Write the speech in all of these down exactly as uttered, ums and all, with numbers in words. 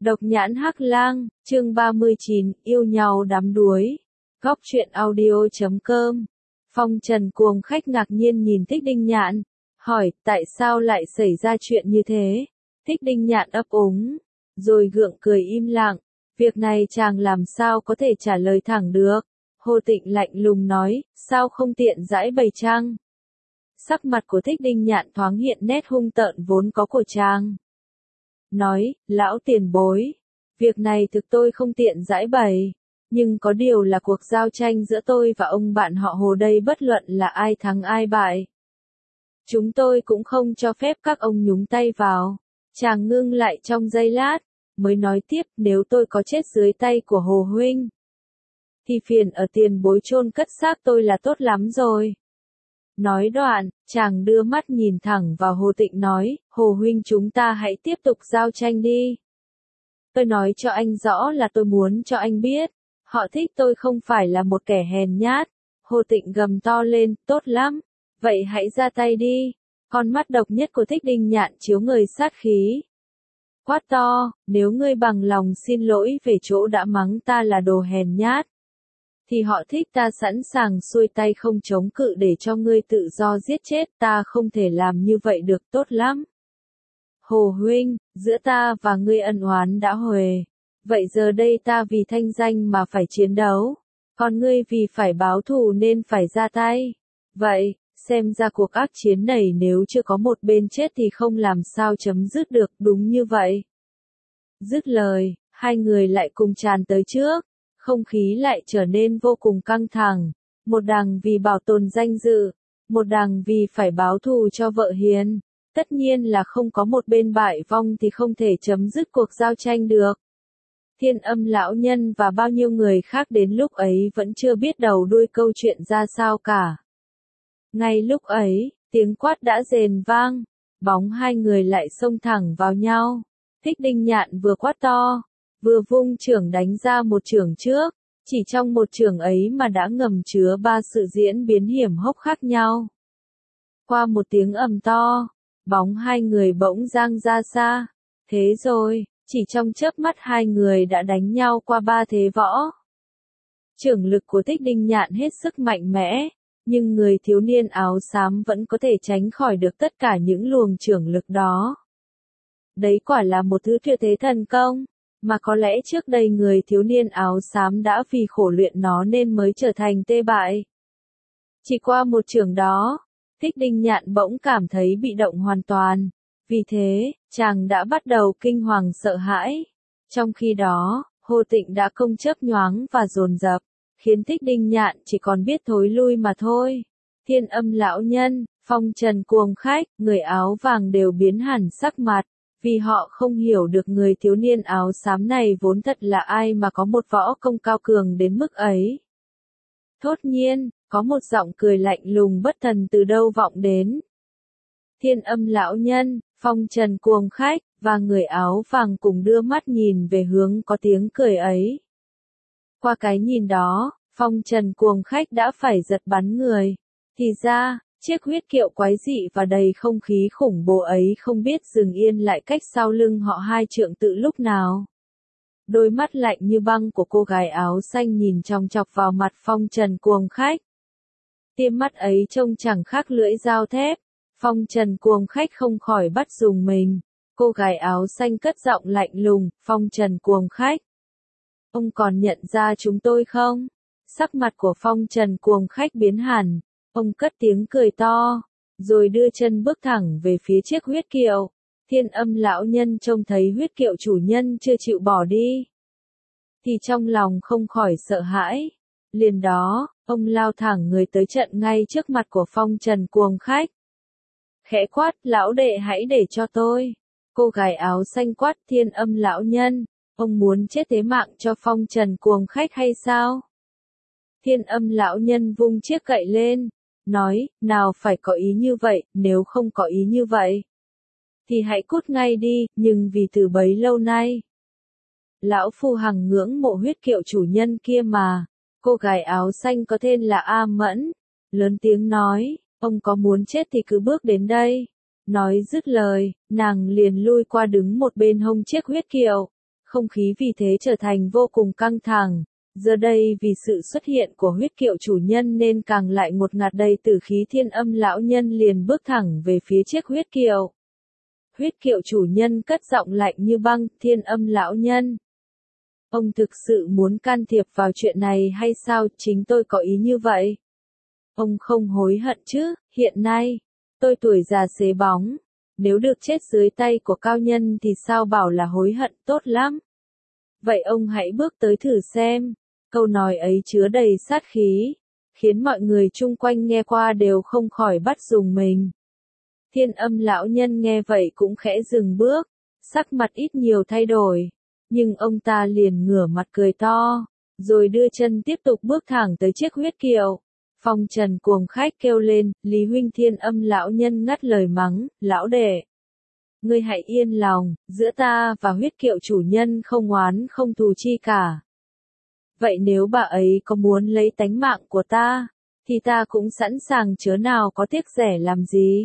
Độc nhãn hắc lang, chương ba mươi chín, yêu nhau đắm đuối. Góc truyện audio chấm com. Phong Trần cuồng khách ngạc nhiên nhìn Thích Đinh Nhạn, hỏi tại sao lại xảy ra chuyện như thế. Thích Đinh Nhạn ấp úng, rồi gượng cười im lặng. Việc này chàng làm sao có thể trả lời thẳng được. Hồ Tịnh lạnh lùng nói, sao không tiện giải bày chăng? Sắc mặt của Thích Đinh Nhạn thoáng hiện nét hung tợn vốn có của chàng. Nói, lão tiền bối, việc này thực tôi không tiện giải bày, nhưng có điều là cuộc giao tranh giữa tôi và ông bạn họ Hồ đây, bất luận là ai thắng ai bại. Chúng tôi cũng không cho phép các ông nhúng tay vào. Chàng ngưng lại trong giây lát, mới nói tiếp, nếu tôi có chết dưới tay của Hồ huynh, thì phiền ở tiền bối chôn cất xác tôi là tốt lắm rồi. Nói đoạn, chàng đưa mắt nhìn thẳng vào Hồ Tịnh nói, Hồ huynh chúng ta hãy tiếp tục giao tranh đi. Tôi nói cho anh rõ là tôi muốn cho anh biết, họ Thích tôi không phải là một kẻ hèn nhát. Hồ Tịnh gầm to lên, tốt lắm, vậy hãy ra tay đi. Con mắt độc nhất của Thích Đinh Nhạn chiếu người sát khí. Quát to, nếu ngươi bằng lòng xin lỗi về chỗ đã mắng ta là đồ hèn nhát, thì họ Thích ta sẵn sàng xuôi tay không chống cự để cho ngươi tự do giết chết. Ta không thể làm như vậy được, tốt lắm. Hồ huynh, giữa ta và ngươi ân oán đã huề. Vậy giờ đây ta vì thanh danh mà phải chiến đấu, còn ngươi vì phải báo thù nên phải ra tay. Vậy, xem ra cuộc ác chiến này nếu chưa có một bên chết thì không làm sao chấm dứt được, đúng như vậy. Dứt lời, hai người lại cùng tràn tới trước. Không khí lại trở nên vô cùng căng thẳng, một đằng vì bảo tồn danh dự, một đằng vì phải báo thù cho vợ hiền. Tất nhiên là không có một bên bại vong thì không thể chấm dứt cuộc giao tranh được. Thiên Âm lão nhân và bao nhiêu người khác đến lúc ấy vẫn chưa biết đầu đuôi câu chuyện ra sao cả. Ngay lúc ấy, tiếng quát đã rền vang, bóng hai người lại xông thẳng vào nhau. Thích Đinh Nhạn vừa quát to, vừa vung chưởng đánh ra một chưởng trước, chỉ trong một chưởng ấy mà đã ngầm chứa ba sự diễn biến hiểm hóc khác nhau. Qua một tiếng ầm to, bóng hai người bỗng giang ra xa. Thế rồi, chỉ trong chớp mắt hai người đã đánh nhau qua ba thế võ. Chưởng lực của Thích Đinh Nhạn hết sức mạnh mẽ, nhưng người thiếu niên áo xám vẫn có thể tránh khỏi được tất cả những luồng chưởng lực đó. Đấy quả là một thứ tuyệt thế thần công, mà có lẽ trước đây người thiếu niên áo xám đã vì khổ luyện nó nên mới trở thành tê bại. Chỉ qua một chưởng đó, Thích Đinh Nhạn bỗng cảm thấy bị động hoàn toàn, vì thế, chàng đã bắt đầu kinh hoàng sợ hãi. Trong khi đó, Hồ Tịnh đã công chớp nhoáng và dồn dập, khiến Thích Đinh Nhạn chỉ còn biết thối lui mà thôi. Thiên Âm lão nhân, Phong Trần cuồng khách, người áo vàng đều biến hẳn sắc mặt, vì họ không hiểu được người thiếu niên áo xám này vốn thật là ai mà có một võ công cao cường đến mức ấy. Thốt nhiên, có một giọng cười lạnh lùng bất thần từ đâu vọng đến. Thiên Âm lão nhân, Phong Trần cuồng khách, và người áo vàng cùng đưa mắt nhìn về hướng có tiếng cười ấy. Qua cái nhìn đó, Phong Trần cuồng khách đã phải giật bắn người. Thì ra, chiếc huyết kiệu quái dị và đầy không khí khủng bố ấy không biết dừng yên lại cách sau lưng họ hai trượng tự lúc nào. Đôi mắt lạnh như băng của cô gái áo xanh nhìn chòng chọc vào mặt Phong Trần cuồng khách. Tiêm mắt ấy trông chẳng khác lưỡi dao thép. Phong Trần cuồng khách không khỏi bắt rùng mình. Cô gái áo xanh cất giọng lạnh lùng, Phong Trần cuồng khách, ông còn nhận ra chúng tôi không? Sắc mặt của Phong Trần cuồng khách biến hẳn, ông cất tiếng cười to, rồi đưa chân bước thẳng về phía chiếc huyết kiệu. Thiên Âm lão nhân trông thấy huyết kiệu chủ nhân chưa chịu bỏ đi, thì trong lòng không khỏi sợ hãi. Liền đó, ông lao thẳng người tới trận ngay trước mặt của Phong Trần cuồng khách. Khẽ quát, lão đệ hãy để cho tôi. Cô gái áo xanh quát, Thiên Âm lão nhân, ông muốn chết thế mạng cho Phong Trần cuồng khách hay sao? Thiên Âm lão nhân vung chiếc gậy lên, nói, nào phải có ý như vậy, nếu không có ý như vậy, thì hãy cút ngay đi, nhưng vì từ bấy lâu nay, lão phu hằng ngưỡng mộ huyết kiệu chủ nhân kia mà. Cô gái áo xanh có tên là A Mẫn, lớn tiếng nói, ông có muốn chết thì cứ bước đến đây. Nói dứt lời, nàng liền lui qua đứng một bên hông chiếc huyết kiệu, Không khí vì thế trở thành vô cùng căng thẳng. Giờ đây vì sự xuất hiện của huyết kiệu chủ nhân nên càng lại ngột ngạt đầy tử khí. Thiên Âm lão nhân liền bước thẳng về phía chiếc huyết kiệu. Huyết kiệu chủ nhân cất giọng lạnh như băng, Thiên Âm lão nhân. Ông thực sự muốn can thiệp vào chuyện này hay sao? Chính tôi có ý như vậy. Ông không hối hận chứ? Hiện nay, tôi tuổi già xế bóng. Nếu được chết dưới tay của cao nhân thì sao bảo là hối hận, tốt lắm. Vậy ông hãy bước tới thử xem. Câu nói ấy chứa đầy sát khí, khiến mọi người chung quanh nghe qua đều không khỏi bắt rùng mình. Thiên Âm lão nhân nghe vậy cũng khẽ dừng bước, sắc mặt ít nhiều thay đổi, nhưng ông ta liền ngửa mặt cười to, rồi đưa chân tiếp tục bước thẳng tới chiếc huyết kiệu. Phong Trần cuồng khách kêu lên, Lý huynh. Thiên Âm lão nhân ngắt lời mắng, lão đệ. Ngươi hãy yên lòng, giữa ta và huyết kiệu chủ nhân không oán không thù chi cả. Vậy nếu bà ấy có muốn lấy tánh mạng của ta, thì ta cũng sẵn sàng chớ nào có tiếc rẻ làm gì.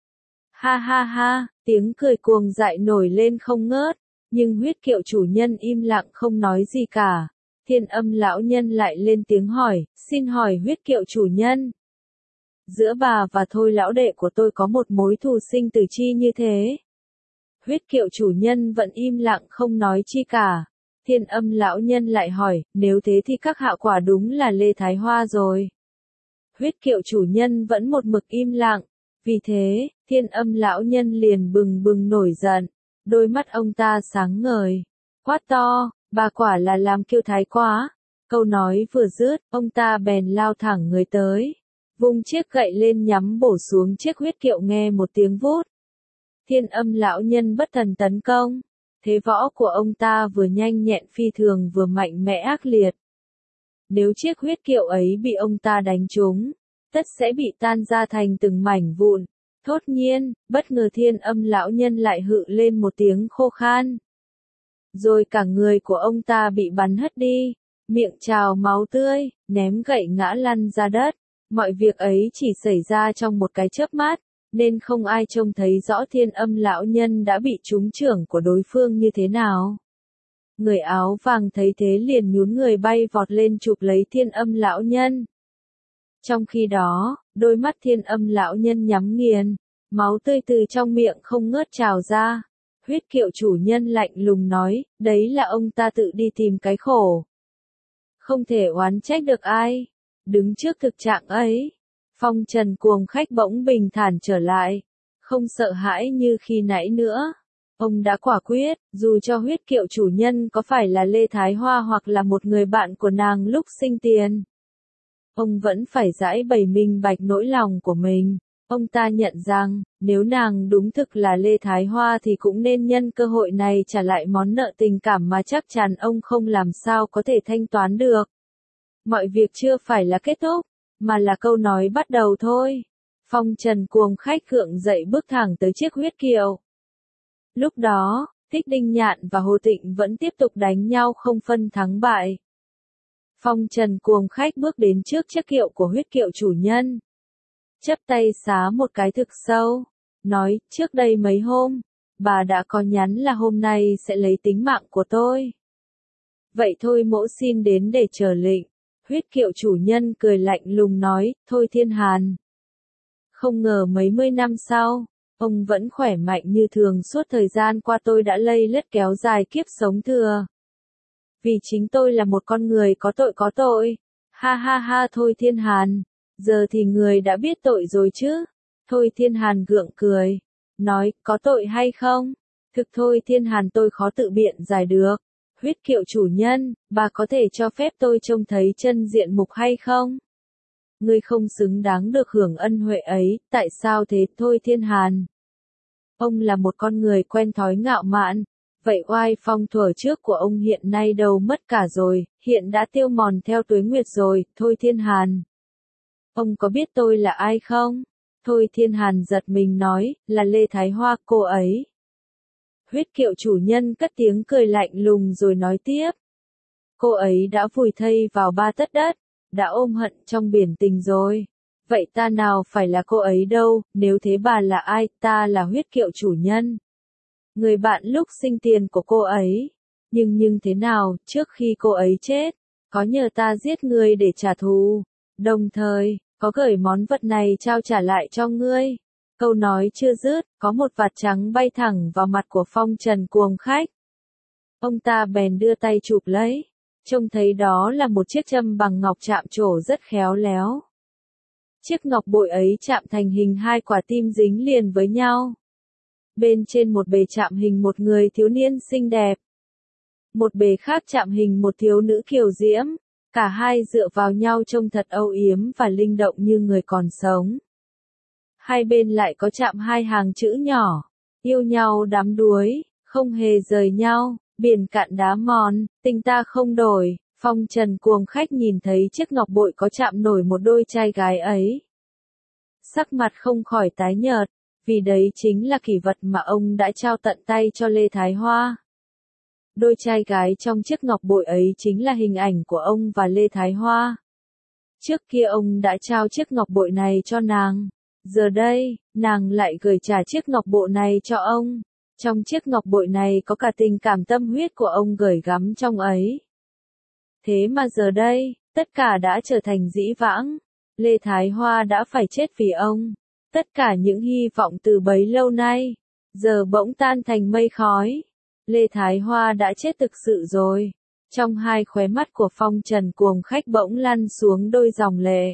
Ha ha ha, tiếng cười cuồng dại nổi lên không ngớt, nhưng huyết kiệu chủ nhân im lặng không nói gì cả. Thiên Âm lão nhân lại lên tiếng hỏi, xin hỏi huyết kiệu chủ nhân. Giữa bà và Thôi lão đệ của tôi có một mối thù sinh tử chi như thế. Huyết kiệu chủ nhân vẫn im lặng không nói chi cả. Thiên Âm lão nhân lại hỏi, nếu thế thì các hạ quả đúng là Lê Thái Hoa rồi. Huyết kiệu chủ nhân vẫn một mực im lặng. Vì thế, Thiên Âm lão nhân liền bừng bừng nổi giận. Đôi mắt ông ta sáng ngời. Quát to, bà quả là làm kiêu thái quá. Câu nói vừa dứt, ông ta bèn lao thẳng người tới. Vung chiếc gậy lên nhắm bổ xuống chiếc huyết kiệu nghe một tiếng vút. Thiên Âm lão nhân bất thần tấn công. Thế võ của ông ta vừa nhanh nhẹn phi thường vừa mạnh mẽ ác liệt. Nếu chiếc huyết kiệu ấy bị ông ta đánh trúng, tất sẽ bị tan ra thành từng mảnh vụn. Thốt nhiên, bất ngờ Thiên Âm lão nhân lại hự lên một tiếng khô khan. Rồi cả người của ông ta bị bắn hất đi, miệng trào máu tươi, ném gậy ngã lăn ra đất. Mọi việc ấy chỉ xảy ra trong một cái chớp mắt, nên không ai trông thấy rõ Thiên Âm lão nhân đã bị trúng chưởng của đối phương như thế nào. Người áo vàng thấy thế liền nhún người bay vọt lên chụp lấy Thiên Âm lão nhân. Trong khi đó, đôi mắt Thiên Âm lão nhân nhắm nghiền, máu tươi từ trong miệng không ngớt trào ra. Huyết kiệu chủ nhân lạnh lùng nói, đấy là ông ta tự đi tìm cái khổ. Không thể oán trách được ai. Đứng trước thực trạng ấy, Phong Trần cuồng khách bỗng bình thản trở lại, không sợ hãi như khi nãy nữa. Ông đã quả quyết, dù cho huyết kiệu chủ nhân có phải là Lê Thái Hoa hoặc là một người bạn của nàng lúc sinh tiền, ông vẫn phải giải bày minh bạch nỗi lòng của mình. Ông ta nhận rằng, nếu nàng đúng thực là Lê Thái Hoa thì cũng nên nhân cơ hội này trả lại món nợ tình cảm mà chắc chắn ông không làm sao có thể thanh toán được. Mọi việc chưa phải là kết thúc, mà là câu nói bắt đầu thôi. Phong Trần cuồng khách gượng dậy bước thẳng tới chiếc huyết kiệu. Lúc đó, Thích Đinh Nhạn và Hồ Tịnh vẫn tiếp tục đánh nhau không phân thắng bại. Phong Trần cuồng khách bước đến trước chiếc kiệu của huyết kiệu chủ nhân. Chắp tay xá một cái thực sâu, nói, trước đây mấy hôm, bà đã có nhắn là hôm nay sẽ lấy tính mạng của tôi. Vậy thôi mỗ xin đến để chờ lệnh. Huyết kiệu chủ nhân cười lạnh lùng nói, thôi Thiên Hàn. Không ngờ mấy mươi năm sau, ông vẫn khỏe mạnh như thường. Suốt thời gian qua tôi đã lây lết kéo dài kiếp sống thừa. Vì chính tôi là một con người có tội có tội. Ha ha ha thôi Thiên Hàn, giờ thì người đã biết tội rồi chứ. Thôi Thiên Hàn gượng cười, nói, có tội hay không? Thực thôi Thiên Hàn tôi khó tự biện giải được. Huyết kiệu chủ nhân, bà có thể cho phép tôi trông thấy chân diện mục hay không? Ngươi không xứng đáng được hưởng ân huệ ấy, tại sao thế? Thôi Thiên Hàn. Ông là một con người quen thói ngạo mạn, vậy oai phong thuở trước của ông hiện nay đâu mất cả rồi, hiện đã tiêu mòn theo tuế nguyệt rồi. Thôi Thiên Hàn. Ông có biết tôi là ai không? Thôi Thiên Hàn giật mình nói, là Lê Thái Hoa, cô ấy. Huyết kiệu chủ nhân cất tiếng cười lạnh lùng rồi nói tiếp. Cô ấy đã vùi thây vào ba tấc đất, đã ôm hận trong biển tình rồi. Vậy ta nào phải là cô ấy đâu, nếu thế bà là ai? Ta là huyết kiệu chủ nhân. Người bạn lúc sinh tiền của cô ấy. Nhưng nhưng thế nào, trước khi cô ấy chết, có nhờ ta giết ngươi để trả thù, đồng thời, có gửi món vật này trao trả lại cho ngươi. Câu nói chưa dứt, có một vạt trắng bay thẳng vào mặt của Phong Trần Cuồng Khách. Ông ta bèn đưa tay chụp lấy, trông thấy đó là một chiếc châm bằng ngọc chạm trổ rất khéo léo. Chiếc ngọc bội ấy chạm thành hình hai quả tim dính liền với nhau. Bên trên một bề chạm hình một người thiếu niên xinh đẹp. Một bề khác chạm hình một thiếu nữ kiều diễm, cả hai dựa vào nhau trông thật âu yếm và linh động như người còn sống. Hai bên lại có chạm hai hàng chữ nhỏ, yêu nhau đắm đuối, không hề rời nhau, biển cạn đá mòn, tình ta không đổi. Phong Trần Cuồng Khách nhìn thấy chiếc ngọc bội có chạm nổi một đôi trai gái ấy. Sắc mặt không khỏi tái nhợt, vì đấy chính là kỷ vật mà ông đã trao tận tay cho Lê Thái Hoa. Đôi trai gái trong chiếc ngọc bội ấy chính là hình ảnh của ông và Lê Thái Hoa. Trước kia ông đã trao chiếc ngọc bội này cho nàng. Giờ đây, nàng lại gửi trả chiếc ngọc bội này cho ông. Trong chiếc ngọc bội này có cả tình cảm tâm huyết của ông gửi gắm trong ấy. Thế mà giờ đây, tất cả đã trở thành dĩ vãng. Lê Thái Hoa đã phải chết vì ông. Tất cả những hy vọng từ bấy lâu nay, giờ bỗng tan thành mây khói. Lê Thái Hoa đã chết thực sự rồi. Trong hai khóe mắt của Phong Trần Cuồng Khách bỗng lăn xuống đôi dòng lệ.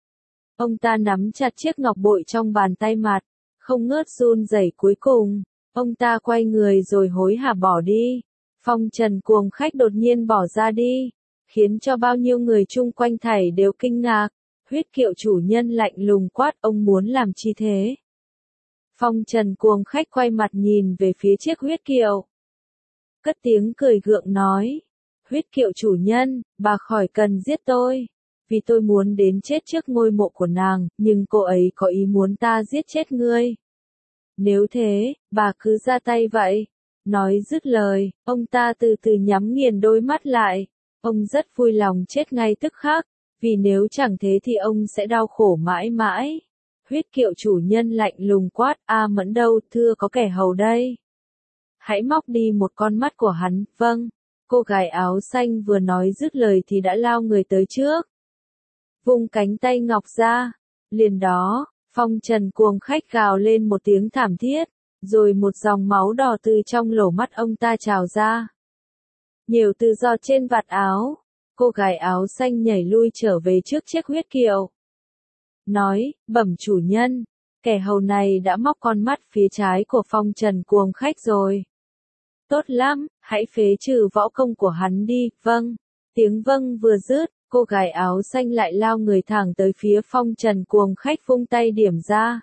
Ông ta nắm chặt chiếc ngọc bội trong bàn tay mặt, không ngớt run rẩy. Cuối cùng, ông ta quay người rồi hối hả bỏ đi. Phong Trần Cuồng Khách đột nhiên bỏ ra đi, khiến cho bao nhiêu người chung quanh thảy đều kinh ngạc. Huyết Kiệu chủ nhân lạnh lùng quát, ông muốn làm chi thế? Phong Trần Cuồng Khách quay mặt nhìn về phía chiếc huyết kiệu. Cất tiếng cười gượng nói, Huyết Kiệu chủ nhân, bà khỏi cần giết tôi, vì tôi muốn đến chết trước ngôi mộ của nàng, nhưng cô ấy có ý muốn ta giết chết ngươi. Nếu thế, bà cứ ra tay vậy. Nói dứt lời, ông ta từ từ nhắm nghiền đôi mắt lại. Ông rất vui lòng chết ngay tức khắc, vì nếu chẳng thế thì ông sẽ đau khổ mãi mãi. Huyết Kiệu chủ nhân lạnh lùng quát, A Mẫn đâu, thưa có kẻ hầu đây. Hãy móc đi một con mắt của hắn. Vâng. Cô gái áo xanh vừa nói dứt lời thì đã lao người tới trước. Vung cánh tay ngọc ra. Liền đó, Phong Trần Cuồng Khách gào lên một tiếng thảm thiết, rồi một dòng máu đỏ từ trong lỗ mắt ông ta trào ra. Nhiều tự do trên vạt áo. Cô gái áo xanh nhảy lui trở về trước chiếc huyết kiệu. Nói, bẩm chủ nhân, kẻ hầu này đã móc con mắt phía trái của Phong Trần Cuồng Khách rồi. Tốt lắm, hãy phế trừ võ công của hắn đi. Vâng. Tiếng vâng vừa dứt, cô gái áo xanh lại lao người thẳng tới phía Phong Trần Cuồng Khách vung tay điểm ra.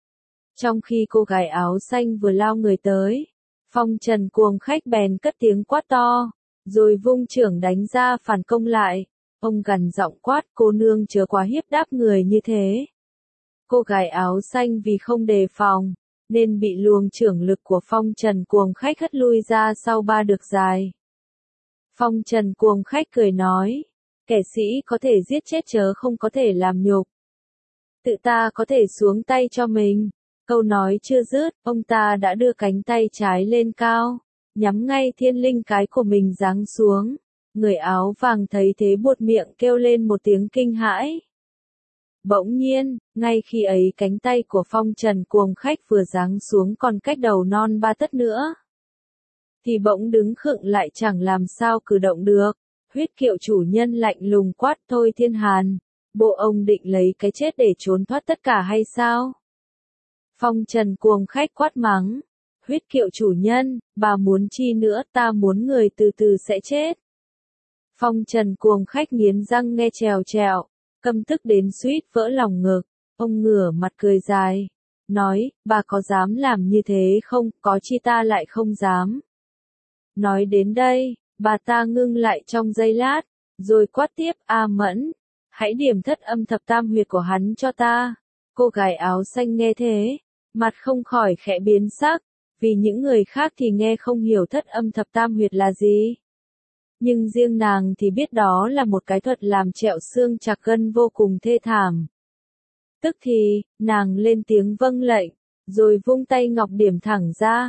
Trong khi cô gái áo xanh vừa lao người tới, Phong Trần Cuồng Khách bèn cất tiếng quát to, rồi vung chưởng đánh ra phản công lại. Ông gằn giọng quát, cô nương chớ quá hiếp đáp người như thế. Cô gái áo xanh vì không đề phòng, nên bị luồng chưởng lực của Phong Trần Cuồng Khách hất lui ra sau ba được dài. Phong Trần Cuồng Khách cười nói, kẻ sĩ có thể giết chết chớ không có thể làm nhục. Tự ta có thể xuống tay cho mình. Câu nói chưa dứt, ông ta đã đưa cánh tay trái lên cao, nhắm ngay thiên linh cái của mình giáng xuống. Người áo vàng thấy thế buột miệng kêu lên một tiếng kinh hãi. Bỗng nhiên, ngay khi ấy cánh tay của Phong Trần Cuồng Khách vừa giáng xuống còn cách đầu non ba tấc nữa, thì bỗng đứng khựng lại chẳng làm sao cử động được. Huyết Kiệu chủ nhân lạnh lùng quát, thôi Thiên Hàn, bộ ông định lấy cái chết để trốn thoát tất cả hay sao? Phong Trần Cuồng Khách quát mắng, Huyết Kiệu chủ nhân, bà muốn chi nữa, ta muốn người từ từ sẽ chết. Phong Trần Cuồng Khách nghiến răng nghe trèo trèo, căm tức đến suýt vỡ lòng ngực. Ông ngửa mặt cười dài, nói, bà có dám làm như thế không, có chi ta lại không dám. Nói đến đây, bà ta ngưng lại trong giây lát, rồi quát tiếp, A Mẫn, hãy điểm thất âm thập tam huyệt của hắn cho ta. Cô gái áo xanh nghe thế, mặt không khỏi khẽ biến sắc, vì những người khác thì nghe không hiểu thất âm thập tam huyệt là gì. Nhưng riêng nàng thì biết đó là một cái thuật làm trẹo xương chạc gân vô cùng thê thảm. Tức thì, nàng lên tiếng vâng lệnh, rồi vung tay ngọc điểm thẳng ra.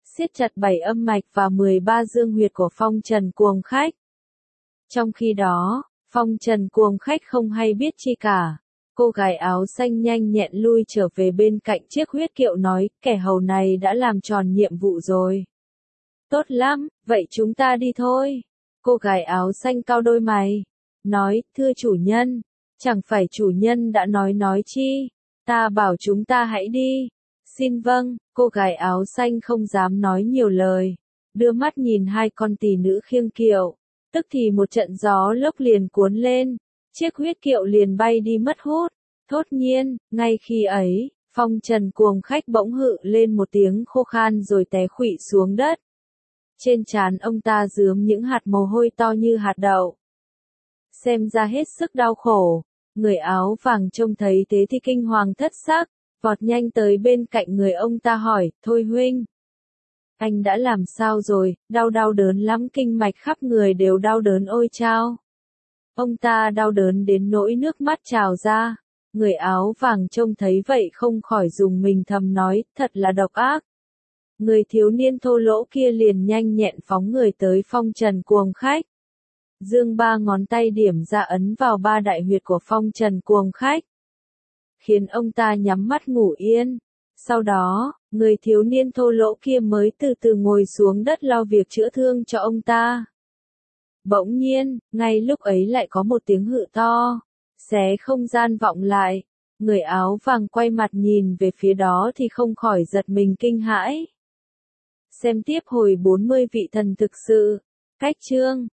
siết chặt bảy âm mạch và mười ba dương huyệt của phong trần cuồng khách. Trong khi đó, phong trần cuồng khách không hay biết chi cả. Cô gái áo xanh nhanh nhẹn lui trở về bên cạnh chiếc huyết kiệu nói, kẻ hầu này đã làm tròn nhiệm vụ rồi. Tốt lắm, vậy chúng ta đi thôi. Cô gái áo xanh cau đôi mày, nói, thưa chủ nhân, chẳng phải chủ nhân đã nói nói chi, ta bảo chúng ta hãy đi. Xin vâng, cô gái áo xanh không dám nói nhiều lời, đưa mắt nhìn hai con tỳ nữ khiêng kiệu, tức thì một trận gió lốc liền cuốn lên, chiếc huyết kiệu liền bay đi mất hút. Thốt nhiên, ngay khi ấy, phong trần cuồng khách bỗng hự lên một tiếng khô khan rồi té khuỵu xuống đất. Trên trán ông ta rướm những hạt mồ hôi to như hạt đậu. Xem ra hết sức đau khổ, người áo vàng trông thấy thế thì kinh hoàng thất sắc, vọt nhanh tới bên cạnh người ông ta hỏi, thôi huynh, anh đã làm sao rồi, đau đau đớn lắm, kinh mạch khắp người đều đau đớn ôi chao. Ông ta đau đớn đến nỗi nước mắt trào ra, người áo vàng trông thấy vậy không khỏi dùng mình thầm nói, thật là độc ác. Người thiếu niên thô lỗ kia liền nhanh nhẹn phóng người tới phong trần cuồng khách. Dương ba ngón tay điểm ra ấn vào ba đại huyệt của phong trần cuồng khách, khiến ông ta nhắm mắt ngủ yên. Sau đó, người thiếu niên thô lỗ kia mới từ từ ngồi xuống đất lo việc chữa thương cho ông ta. Bỗng nhiên, ngay lúc ấy lại có một tiếng hự to, xé không gian vọng lại. Người áo vàng quay mặt nhìn về phía đó thì không khỏi giật mình kinh hãi. Xem tiếp hồi bốn mươi vị thần thực sự. Cách chương